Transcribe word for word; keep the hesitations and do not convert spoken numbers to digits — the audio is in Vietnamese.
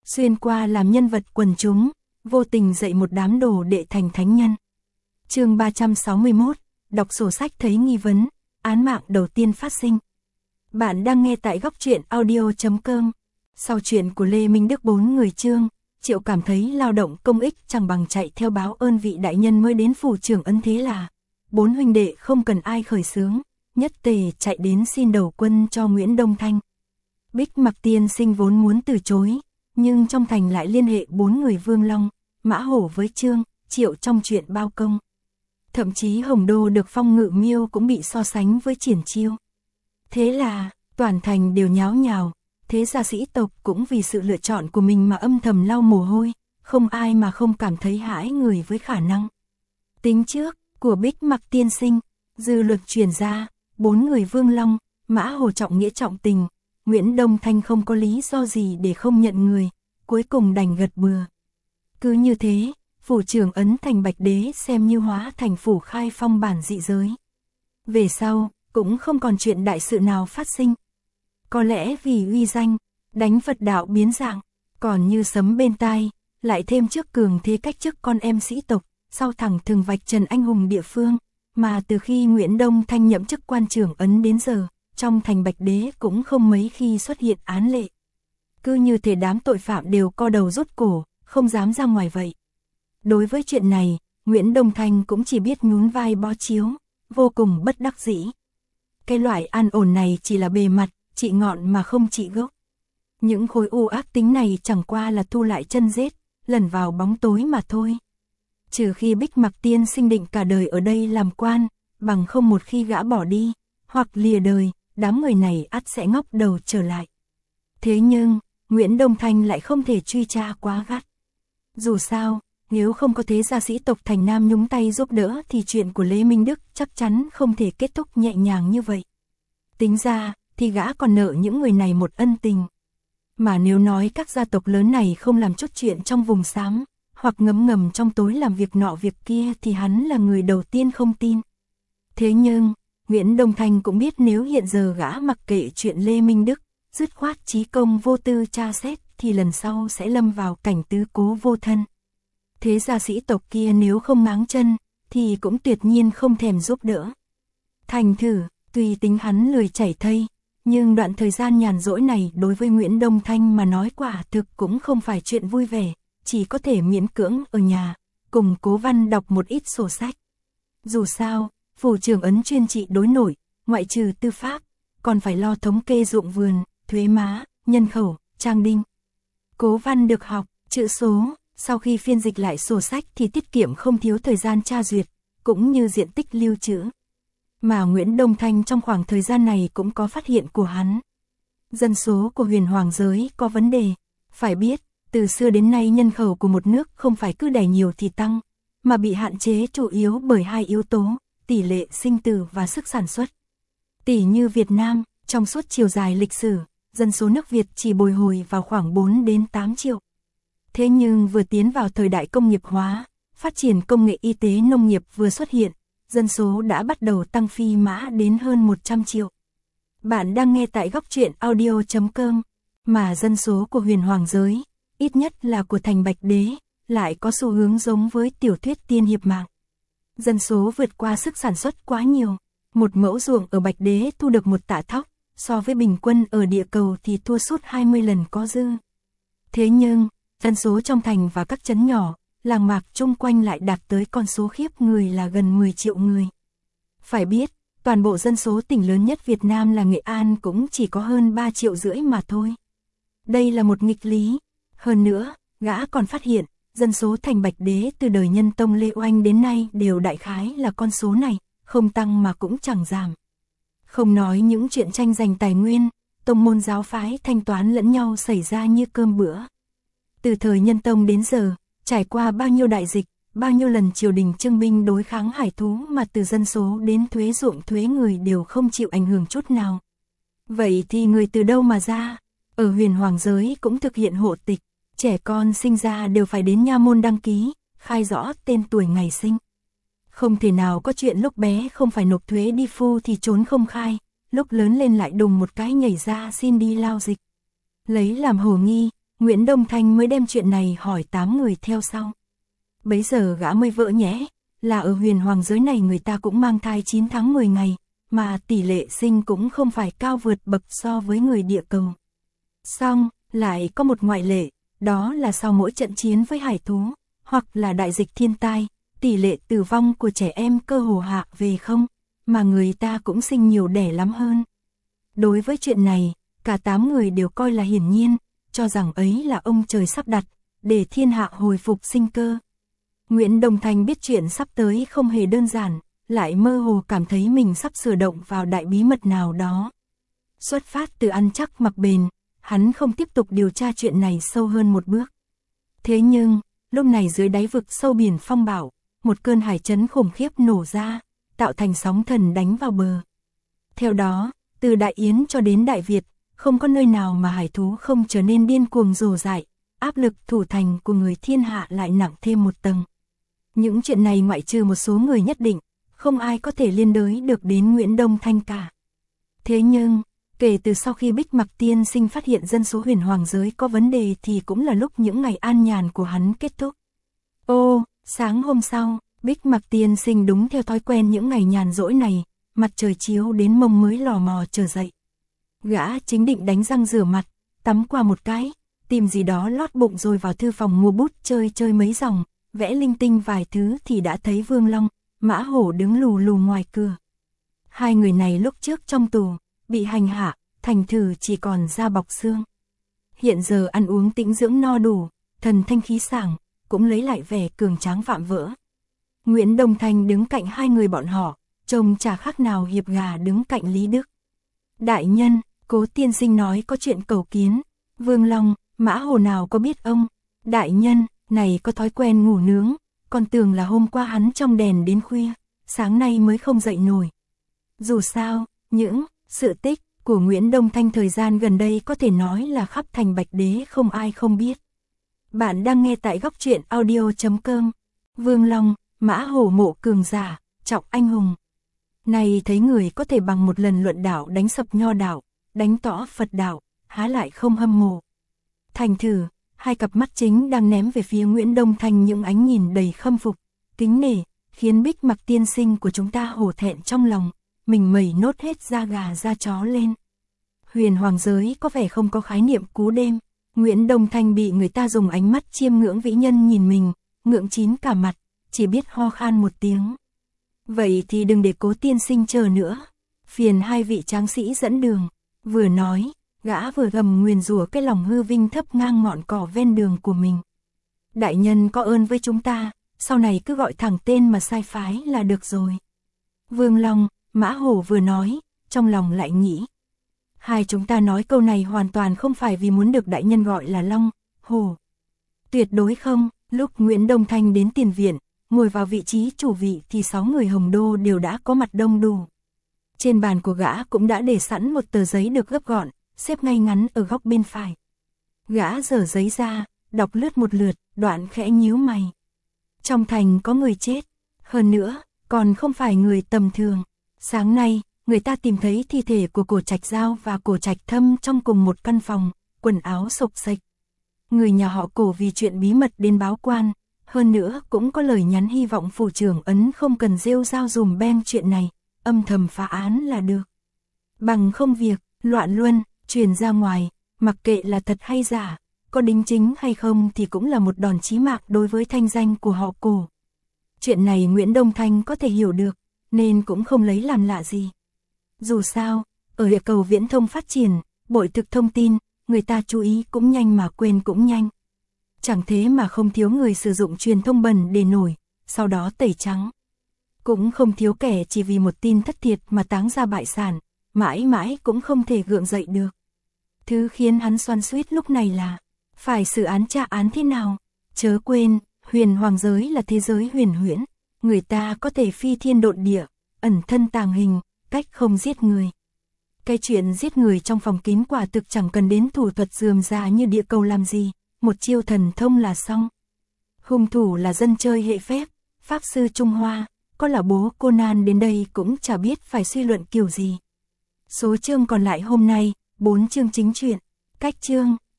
xuyên qua làm nhân vật quần chúng, vô tình dạy một đám đồ đệ thành thánh nhân. Chương ba trăm sáu mươi mốt, đọc sổ sách thấy nghi vấn, án mạng đầu tiên phát sinh. Bạn đang nghe tại góc truyện audio chấm com. Sau chuyện của Lê Minh Đức bốn người chương, Triệu cảm thấy lao động công ích chẳng bằng chạy theo báo ơn vị đại nhân mới đến phủ trưởng ấn, thế là bốn huynh đệ không cần ai khởi xướng, nhất tề chạy đến xin đầu quân cho Nguyễn Đông Thanh. Bích Mặc tiên sinh vốn muốn từ chối, nhưng trong thành lại liên hệ bốn người Vương Long, Mã Hổ với Trương, Triệu trong chuyện bao công. Thậm chí Hồng Đô được phong ngự miêu cũng bị so sánh với Triển Chiêu. Thế là, toàn thành đều nháo nhào, thế gia sĩ tộc cũng vì sự lựa chọn của mình mà âm thầm lau mồ hôi, không ai mà không cảm thấy hãi người với khả năng tính trước của Bích Mặc tiên sinh. Dư luận truyền ra, bốn người Vương Long, Mã Hổ trọng nghĩa trọng tình, Nguyễn Đông Thanh không có lý do gì để không nhận người, cuối cùng đành gật bừa. Cứ như thế, phủ trưởng ấn thành Bạch Đế xem như hóa thành phủ khai phong bản dị giới. Về sau, cũng không còn chuyện đại sự nào phát sinh. Có lẽ vì uy danh, đánh Phật đạo biến dạng, còn như sấm bên tai, lại thêm trước cường thế cách chức con em sĩ tộc, sau thẳng thừng vạch trần anh hùng địa phương, mà từ khi Nguyễn Đông Thanh nhậm chức quan trưởng ấn đến giờ, trong thành Bạch Đế cũng không mấy khi xuất hiện án lệ. Cứ như thể đám tội phạm đều co đầu rút cổ, không dám ra ngoài vậy. Đối với chuyện này, Nguyễn Đông Thanh cũng chỉ biết nhún vai bó chiếu, vô cùng bất đắc dĩ. Cái loại an ổn này chỉ là bề mặt, trị ngọn mà không trị gốc. Những khối u ác tính này chẳng qua là thu lại chân rết, lẩn vào bóng tối mà thôi. Trừ khi Bích Mặc tiên sinh định cả đời ở đây làm quan, bằng không một khi gã bỏ đi, hoặc lìa đời, đám người này ắt sẽ ngóc đầu trở lại. Thế nhưng, Nguyễn Đông Thanh lại không thể truy tra quá gắt. Dù sao, nếu không có thế gia sĩ tộc thành Nam nhúng tay giúp đỡ thì chuyện của Lê Minh Đức chắc chắn không thể kết thúc nhẹ nhàng như vậy. Tính ra, thì gã còn nợ những người này một ân tình. Mà nếu nói các gia tộc lớn này không làm chút chuyện trong vùng xám, hoặc ngấm ngầm trong tối làm việc nọ việc kia thì hắn là người đầu tiên không tin. Thế nhưng, Nguyễn Đông Thanh cũng biết nếu hiện giờ gã mặc kệ chuyện Lê Minh Đức, dứt khoát chí công vô tư tra xét thì lần sau sẽ lâm vào cảnh tứ cố vô thân. Thế gia sĩ tộc kia nếu không máng chân, thì cũng tuyệt nhiên không thèm giúp đỡ. Thành thử, tuy tính hắn lười chảy thây, nhưng đoạn thời gian nhàn rỗi này đối với Nguyễn Đông Thanh mà nói quả thực cũng không phải chuyện vui vẻ, chỉ có thể miễn cưỡng ở nhà, cùng Cố Văn đọc một ít sổ sách. Dù sao, phủ trưởng ấn chuyên trị đối nội, ngoại trừ tư pháp, còn phải lo thống kê ruộng vườn, thuế má, nhân khẩu, trang đinh. Cố Văn được học, chữ số, sau khi phiên dịch lại sổ sách thì tiết kiệm không thiếu thời gian tra duyệt, cũng như diện tích lưu trữ. Mà Nguyễn Đông Thanh trong khoảng thời gian này cũng có phát hiện của hắn. Dân số của huyền hoàng giới có vấn đề. Phải biết, từ xưa đến nay nhân khẩu của một nước không phải cứ đẻ nhiều thì tăng, mà bị hạn chế chủ yếu bởi hai yếu tố, tỷ lệ sinh tử và sức sản xuất. Tỷ như Việt Nam, trong suốt chiều dài lịch sử, dân số nước Việt chỉ bồi hồi vào khoảng bốn đến tám triệu. Thế nhưng vừa tiến vào thời đại công nghiệp hóa, phát triển công nghệ y tế nông nghiệp vừa xuất hiện, dân số đã bắt đầu tăng phi mã đến hơn một trăm triệu. Bạn đang nghe tại góc truyện audio chấm com, mà dân số của huyền hoàng giới, ít nhất là của thành Bạch Đế, lại có xu hướng giống với tiểu thuyết tiên hiệp mạng. Dân số vượt qua sức sản xuất quá nhiều, một mẫu ruộng ở Bạch Đế thu được một tạ thóc, so với bình quân ở địa cầu thì thua sút hai mươi lần có dư. Thế nhưng, dân số trong thành và các trấn nhỏ, làng mạc chung quanh lại đạt tới con số khiếp người là gần mười triệu người. Phải biết, toàn bộ dân số tỉnh lớn nhất Việt Nam là Nghệ An cũng chỉ có hơn ba triệu rưỡi mà thôi. Đây là một nghịch lý. Hơn nữa, gã còn phát hiện, dân số thành Bạch Đế từ đời Nhân Tông Lê Oanh đến nay đều đại khái là con số này, không tăng mà cũng chẳng giảm. Không nói những chuyện tranh giành tài nguyên, tông môn giáo phái thanh toán lẫn nhau xảy ra như cơm bữa. Từ thời Nhân Tông đến giờ, trải qua bao nhiêu đại dịch, bao nhiêu lần triều đình trưng binh đối kháng hải thú mà từ dân số đến thuế ruộng thuế người đều không chịu ảnh hưởng chút nào. Vậy thì người từ đâu mà ra? Ở huyền hoàng giới cũng thực hiện hộ tịch, trẻ con sinh ra đều phải đến nha môn đăng ký, khai rõ tên tuổi ngày sinh. Không thể nào có chuyện lúc bé không phải nộp thuế đi phu thì trốn không khai, lúc lớn lên lại đùng một cái nhảy ra xin đi lao dịch. Lấy làm hồ nghi, Nguyễn Đông Thanh mới đem chuyện này hỏi tám người theo sau. Bấy giờ gã mới vỡ nhẽ, là ở huyền hoàng giới này người ta cũng mang thai chín tháng mười ngày, mà tỷ lệ sinh cũng không phải cao vượt bậc so với người địa cầu. Xong, lại có một ngoại lệ, đó là sau mỗi trận chiến với hải thú, hoặc là đại dịch thiên tai, tỷ lệ tử vong của trẻ em cơ hồ hạ về không, mà người ta cũng sinh nhiều đẻ lắm hơn. Đối với chuyện này, cả tám người đều coi là hiển nhiên, cho rằng ấy là ông trời sắp đặt, để thiên hạ hồi phục sinh cơ. Nguyễn Đông Thanh biết chuyện sắp tới không hề đơn giản, lại mơ hồ cảm thấy mình sắp sửa động vào đại bí mật nào đó. Xuất phát từ ăn chắc mặc bền, hắn không tiếp tục điều tra chuyện này sâu hơn một bước. Thế nhưng, lúc này dưới đáy vực sâu biển phong bạo, một cơn hải chấn khủng khiếp nổ ra, tạo thành sóng thần đánh vào bờ. Theo đó, từ Đại Yến cho đến Đại Việt, không có nơi nào mà hải thú không trở nên điên cuồng rồ dại, áp lực thủ thành của người thiên hạ lại nặng thêm một tầng. Những chuyện này ngoại trừ một số người nhất định, không ai có thể liên đới được đến Nguyễn Đông Thanh cả. Thế nhưng, kể từ sau khi Bích Mặc Tiên Sinh phát hiện dân số huyền hoàng giới có vấn đề thì cũng là lúc những ngày an nhàn của hắn kết thúc. Ô, sáng hôm sau, Bích Mặc Tiên Sinh đúng theo thói quen những ngày nhàn rỗi này, mặt trời chiếu đến mông mới lò mò trở dậy. Gã chính định đánh răng rửa mặt, tắm qua một cái, tìm gì đó lót bụng rồi vào thư phòng mua bút chơi chơi mấy dòng, vẽ linh tinh vài thứ thì đã thấy Vương Long, Mã Hổ đứng lù lù ngoài cửa. Hai người này lúc trước trong tù, bị hành hạ, thành thử chỉ còn da bọc xương. Hiện giờ ăn uống tĩnh dưỡng no đủ, thần thanh khí sảng, cũng lấy lại vẻ cường tráng vạm vỡ. Nguyễn Đông Thanh đứng cạnh hai người bọn họ, trông chả khác nào hiệp gà đứng cạnh Lý Đức. Đại nhân, Cố tiên sinh nói có chuyện cầu kiến. Vương Long, Mã Hồ nào có biết ông. Đại nhân, này có thói quen ngủ nướng, còn tưởng là hôm qua hắn trong đèn đến khuya, sáng nay mới không dậy nổi. Dù sao, những sự tích của Nguyễn Đông Thanh thời gian gần đây có thể nói là khắp thành Bạch Đế không ai không biết. Bạn đang nghe tại góc truyện audio chấm com. Vương Long, Mã Hổ mộ cường giả, trọng anh hùng. Này thấy người có thể bằng một lần luận đạo đánh sập nho đạo, đánh tỏ Phật đạo, há lại không hâm mộ. Thành thử, hai cặp mắt chính đang ném về phía Nguyễn Đông Thanh những ánh nhìn đầy khâm phục, kính nể, khiến Bích Mặc tiên sinh của chúng ta hổ thẹn trong lòng, mình mẩy nốt hết da gà da chó lên. Huyền hoàng giới có vẻ không có khái niệm cú đêm, Nguyễn Đông Thanh bị người ta dùng ánh mắt chiêm ngưỡng vĩ nhân nhìn mình, ngượng chín cả mặt, chỉ biết ho khan một tiếng. Vậy thì đừng để Cố tiên sinh chờ nữa, phiền hai vị tráng sĩ dẫn đường. Vừa nói, gã vừa gầm nguyền rủa cái lòng hư vinh thấp ngang ngọn cỏ ven đường của mình. Đại nhân có ơn với chúng ta, sau này cứ gọi thẳng tên mà sai phái là được rồi. Vương Long, Mã Hổ vừa nói, trong lòng lại nghĩ. Hai chúng ta nói câu này hoàn toàn không phải vì muốn được đại nhân gọi là Long, Hổ. Tuyệt đối không, lúc Nguyễn Đông Thanh đến tiền viện, ngồi vào vị trí chủ vị thì sáu người Hồng Đô đều đã có mặt đông đủ. Trên bàn của gã cũng đã để sẵn một tờ giấy được gấp gọn, xếp ngay ngắn ở góc bên phải. Gã giở giấy ra, đọc lướt một lượt, đoạn khẽ nhíu mày. Trong thành có người chết, hơn nữa, còn không phải người tầm thường. Sáng nay, người ta tìm thấy thi thể của Cổ Trạch Giao và Cổ Trạch Thâm trong cùng một căn phòng, quần áo xộc xệch. Người nhà họ Cổ vì chuyện bí mật đến báo quan, hơn nữa cũng có lời nhắn hy vọng phủ trưởng ấn không cần rêu rao dùm beng chuyện này, âm thầm phá án là được. Bằng không việc, loạn luân, truyền ra ngoài, mặc kệ là thật hay giả, có đính chính hay không thì cũng là một đòn chí mạng đối với thanh danh của họ Cổ. Chuyện này Nguyễn Đông Thanh có thể hiểu được, nên cũng không lấy làm lạ gì. Dù sao, ở địa cầu viễn thông phát triển, bội thực thông tin, người ta chú ý cũng nhanh mà quên cũng nhanh. Chẳng thế mà không thiếu người sử dụng truyền thông bẩn để nổi, sau đó tẩy trắng. Cũng không thiếu kẻ chỉ vì một tin thất thiệt mà táng ra bại sản, mãi mãi cũng không thể gượng dậy được. Thứ khiến hắn xoắn xuýt lúc này là, phải xử án tra án thế nào? Chớ quên, huyền hoàng giới là thế giới huyền huyễn, người ta có thể phi thiên độn địa, ẩn thân tàng hình, cách không giết người. Cái chuyện giết người trong phòng kín quả thực chẳng cần đến thủ thuật rườm rà như địa cầu làm gì, một chiêu thần thông là xong. Hung thủ là dân chơi hệ phép, pháp sư Trung Hoa, có là bố Conan đến đây cũng chả biết phải suy luận kiểu gì. Số chương còn lại hôm nay, bốn chương chính truyện, cách chương.